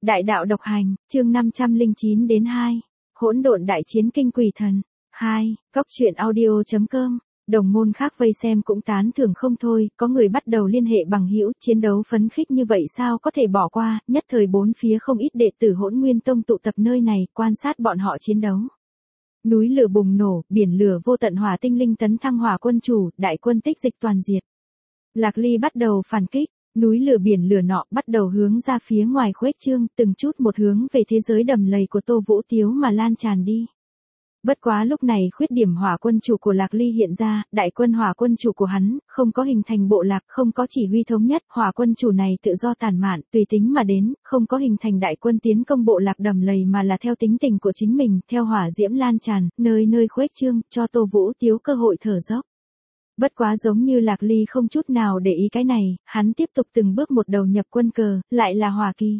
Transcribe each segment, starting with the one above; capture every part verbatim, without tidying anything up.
Đại đạo độc hành, chương năm trăm lẻ chín đến hai. Hỗn độn đại chiến kinh quỷ thần. hai. Góc truyện audio chấm com. Đồng môn khác vây xem cũng tán thưởng không thôi, có người bắt đầu liên hệ bằng hữu, chiến đấu phấn khích như vậy sao có thể bỏ qua, nhất thời bốn phía không ít đệ tử Hỗn Nguyên Tông tụ tập nơi này, quan sát bọn họ chiến đấu. Núi lửa bùng nổ, biển lửa vô tận hỏa tinh linh tấn thăng hỏa quân chủ, đại quân tích dịch toàn diệt. Lạc Ly bắt đầu phản kích. Núi lửa biển lửa nọ bắt đầu hướng ra phía ngoài khuếch trương, từng chút một hướng về thế giới đầm lầy của Tô Vũ Tiếu mà lan tràn đi. Bất quá lúc này khuyết điểm hỏa quân chủ của Lạc Ly hiện ra, đại quân hỏa quân chủ của hắn, không có hình thành bộ lạc, không có chỉ huy thống nhất, hỏa quân chủ này tự do tản mạn, tùy tính mà đến, không có hình thành đại quân tiến công bộ lạc đầm lầy mà là theo tính tình của chính mình, theo hỏa diễm lan tràn, nơi nơi khuếch trương, cho Tô Vũ Tiếu cơ hội thở dốc. Bất quá giống như Lạc Ly không chút nào để ý cái này, hắn tiếp tục từng bước một đầu nhập quân cờ, lại là hỏa kỳ.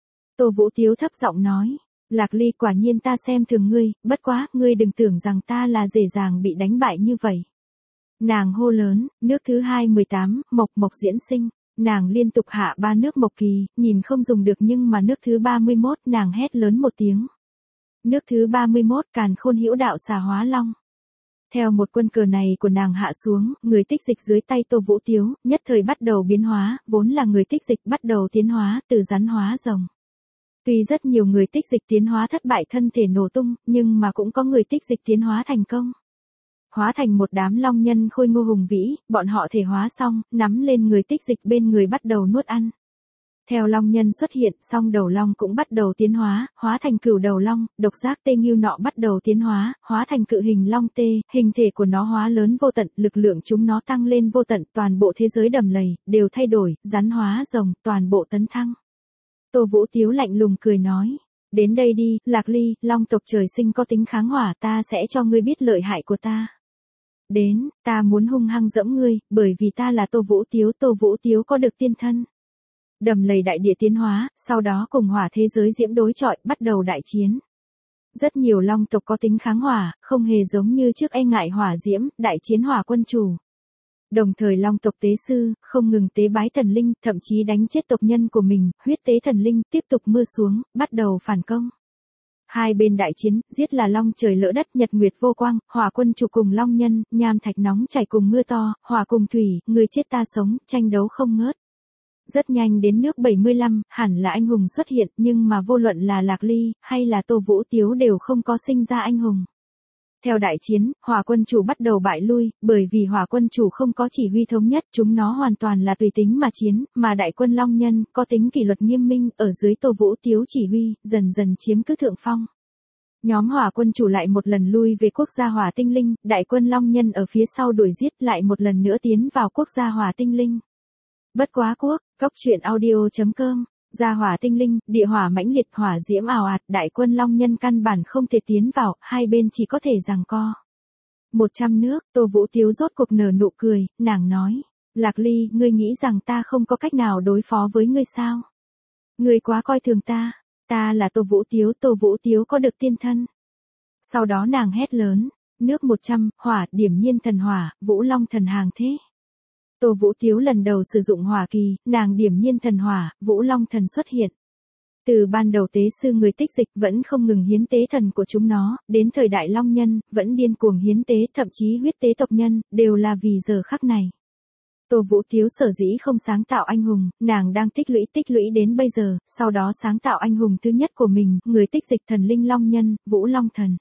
Tô Vũ Tiếu thấp giọng nói, Lạc Ly quả nhiên ta xem thường ngươi, bất quá, ngươi đừng tưởng rằng ta là dễ dàng bị đánh bại như vậy. Nàng hô lớn, nước thứ hai mười tám, mộc mộc diễn sinh, nàng liên tục hạ ba nước mộc kỳ, nhìn không dùng được nhưng mà nước thứ ba mươi mốt nàng hét lớn một tiếng. Nước thứ ba mươi mốt càn khôn hữu đạo xà hóa long. Theo một quân cờ này của nàng hạ xuống, người tích dịch dưới tay Tô Vũ Tiếu, nhất thời bắt đầu biến hóa, vốn là người tích dịch bắt đầu tiến hóa, từ rắn hóa rồng. Tuy rất nhiều người tích dịch tiến hóa thất bại thân thể nổ tung, nhưng mà cũng có người tích dịch tiến hóa thành công. Hóa thành một đám long nhân khôi ngô hùng vĩ, bọn họ thể hóa xong, nắm lên người tích dịch bên người bắt đầu nuốt ăn. Theo long nhân xuất hiện, song đầu long cũng bắt đầu tiến hóa, hóa thành cửu đầu long, độc giác tê nghiêu nọ bắt đầu tiến hóa, hóa thành cự hình long tê, hình thể của nó hóa lớn vô tận, lực lượng chúng nó tăng lên vô tận, toàn bộ thế giới đầm lầy, đều thay đổi, rắn hóa rồng, toàn bộ tấn thăng. Tô Vũ Tiếu lạnh lùng cười nói, đến đây đi, Lạc Ly, long tộc trời sinh có tính kháng hỏa, ta sẽ cho ngươi biết lợi hại của ta. Đến, ta muốn hung hăng dẫm ngươi, bởi vì ta là Tô Vũ Tiếu, Tô Vũ Tiếu có được tiên thân. Đầm lầy đại địa tiến hóa, sau đó cùng hỏa thế giới diễm đối chọi, bắt đầu đại chiến. Rất nhiều long tộc có tính kháng hỏa, không hề giống như trước e ngại hỏa diễm, đại chiến hỏa quân chủ. Đồng thời long tộc tế sư, không ngừng tế bái thần linh, thậm chí đánh chết tộc nhân của mình, huyết tế thần linh, tiếp tục mưa xuống, bắt đầu phản công. Hai bên đại chiến, giết là long trời lỡ đất, nhật nguyệt vô quang, hỏa quân chủ cùng long nhân, nham thạch nóng chảy cùng mưa to, hỏa cùng thủy, người chết ta sống, tranh đấu không ngớt. Rất nhanh đến nước bảy mươi lăm, hẳn là anh hùng xuất hiện, nhưng mà vô luận là Lạc Ly, hay là Tô Vũ Tiếu đều không có sinh ra anh hùng. Theo đại chiến, hỏa quân chủ bắt đầu bại lui, bởi vì hỏa quân chủ không có chỉ huy thống nhất, chúng nó hoàn toàn là tùy tính mà chiến, mà đại quân long nhân, có tính kỷ luật nghiêm minh, ở dưới Tô Vũ Tiếu chỉ huy, dần dần chiếm cứ thượng phong. Nhóm hỏa quân chủ lại một lần lui về quốc gia hỏa tinh linh, đại quân long nhân ở phía sau đuổi giết lại một lần nữa tiến vào quốc gia hỏa tinh linh. Bất quá quốc, góc truyện audio chấm com, gia hỏa tinh linh, địa hỏa mãnh liệt hỏa diễm ào ạt, đại quân long nhân căn bản không thể tiến vào, hai bên chỉ có thể giằng co. Một trăm nước, Tô Vũ Tiếu rốt cuộc nở nụ cười, nàng nói, Lạc Ly, ngươi nghĩ rằng ta không có cách nào đối phó với ngươi sao? Ngươi quá coi thường ta, ta là Tô Vũ Tiếu, Tô Vũ Tiếu có được tiên thân. Sau đó nàng hét lớn, nước một trăm, hỏa, điểm nhiên thần hỏa, Vũ Long thần hàng thế. Tô Vũ Tiếu lần đầu sử dụng hỏa kỳ, nàng điểm nhiên thần hỏa, Vũ Long thần xuất hiện. Từ ban đầu tế sư người tích dịch vẫn không ngừng hiến tế thần của chúng nó, đến thời đại long nhân, vẫn điên cuồng hiến tế, thậm chí huyết tế tộc nhân, đều là vì giờ khắc này. Tô Vũ Tiếu sở dĩ không sáng tạo anh hùng, nàng đang tích lũy tích lũy đến bây giờ, sau đó sáng tạo anh hùng thứ nhất của mình, người tích dịch thần linh long nhân, Vũ Long thần.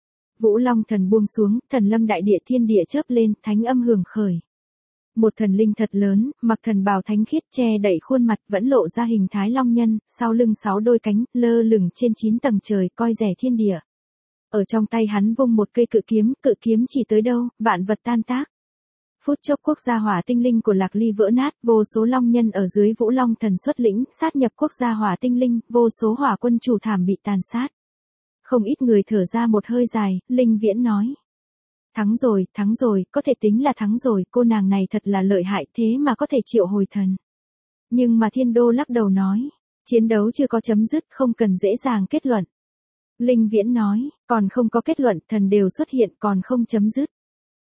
Vũ Long thần buông xuống, thần lâm đại địa thiên địa chớp lên, thánh âm hưởng khởi. Một thần linh thật lớn, mặc thần bào thánh khiết che đậy khuôn mặt vẫn lộ ra hình thái long nhân, sau lưng sáu đôi cánh, lơ lửng trên chín tầng trời, coi rẻ thiên địa. Ở trong tay hắn vung một cây cự kiếm, cự kiếm chỉ tới đâu, vạn vật tan tác. Phút chốc quốc gia hỏa tinh linh của Lạc Ly vỡ nát, vô số long nhân ở dưới Vũ Long thần xuất lĩnh, sát nhập quốc gia hỏa tinh linh, vô số hỏa quân chủ thảm bị tàn sát. Không ít người thở ra một hơi dài, Linh Viễn nói. Thắng rồi, thắng rồi, có thể tính là thắng rồi, cô nàng này thật là lợi hại thế mà có thể triệu hồi thần. Nhưng mà Thiên Đô lắc đầu nói, chiến đấu chưa có chấm dứt, không cần dễ dàng kết luận. Linh Viễn nói, còn không có kết luận, thần đều xuất hiện, còn không chấm dứt.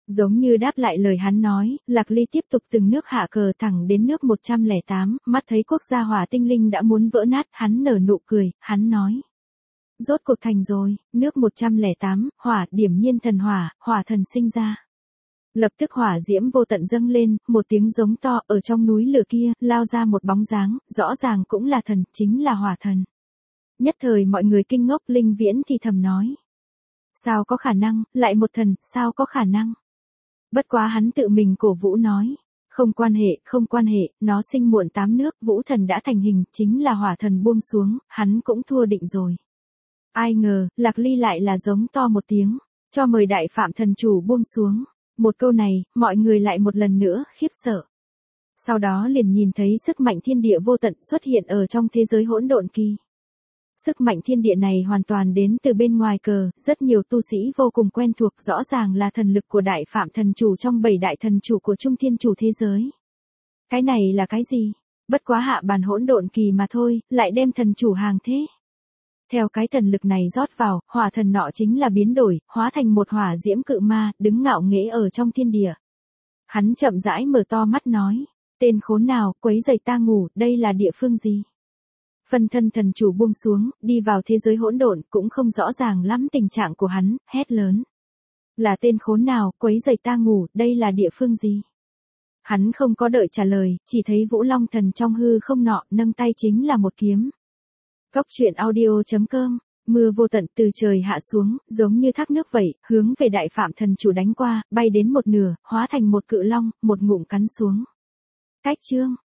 Giống như đáp lại lời hắn nói, Lạc Ly tiếp tục từng nước hạ cờ thẳng đến nước một trăm lẻ tám, mắt thấy quốc gia hỏa tinh linh đã muốn vỡ nát, hắn nở nụ cười, hắn nói. Rốt cuộc thành rồi, nước một trăm lẻ tám, hỏa, điểm nhiên thần hỏa, hỏa thần sinh ra. Lập tức hỏa diễm vô tận dâng lên, một tiếng giống to, ở trong núi lửa kia, lao ra một bóng dáng, rõ ràng cũng là thần, chính là hỏa thần. Nhất thời mọi người kinh ngốc, Linh Viễn thì thầm nói. Sao có khả năng, lại một thần, sao có khả năng? Bất quá hắn tự mình cổ vũ nói. Không quan hệ, không quan hệ, nó sinh muộn tám nước, vũ thần đã thành hình, chính là hỏa thần buông xuống, hắn cũng thua định rồi. Ai ngờ, Lạc Ly lại là giống to một tiếng, cho mời đại phạm thần chủ buông xuống. Một câu này, mọi người lại một lần nữa, khiếp sợ. Sau đó liền nhìn thấy sức mạnh thiên địa vô tận xuất hiện ở trong thế giới hỗn độn kỳ. Sức mạnh thiên địa này hoàn toàn đến từ bên ngoài cờ, rất nhiều tu sĩ vô cùng quen thuộc, rõ ràng là thần lực của đại phạm thần chủ trong bảy đại thần chủ của Trung Thiên Chủ thế giới. Cái này là cái gì? Bất quá hạ bàn hỗn độn kỳ mà thôi, lại đem thần chủ hàng thế. Theo cái thần lực này rót vào, hỏa thần nọ chính là biến đổi, hóa thành một hỏa diễm cự ma, đứng ngạo nghễ ở trong thiên địa. Hắn chậm rãi mở to mắt nói, tên khốn nào, quấy rầy ta ngủ, đây là địa phương gì? Phân thân thần chủ buông xuống, đi vào thế giới hỗn độn, cũng không rõ ràng lắm tình trạng của hắn, hét lớn. Là tên khốn nào, quấy rầy ta ngủ, đây là địa phương gì? Hắn không có đợi trả lời, chỉ thấy Vũ Long thần trong hư không nọ, nâng tay chính là một kiếm. Góc truyện audio chấm com, mưa vô tận từ trời hạ xuống, giống như thác nước vậy, hướng về đại phạm thần chủ đánh qua, bay đến một nửa, hóa thành một cự long, một ngụm cắn xuống. Cách chương.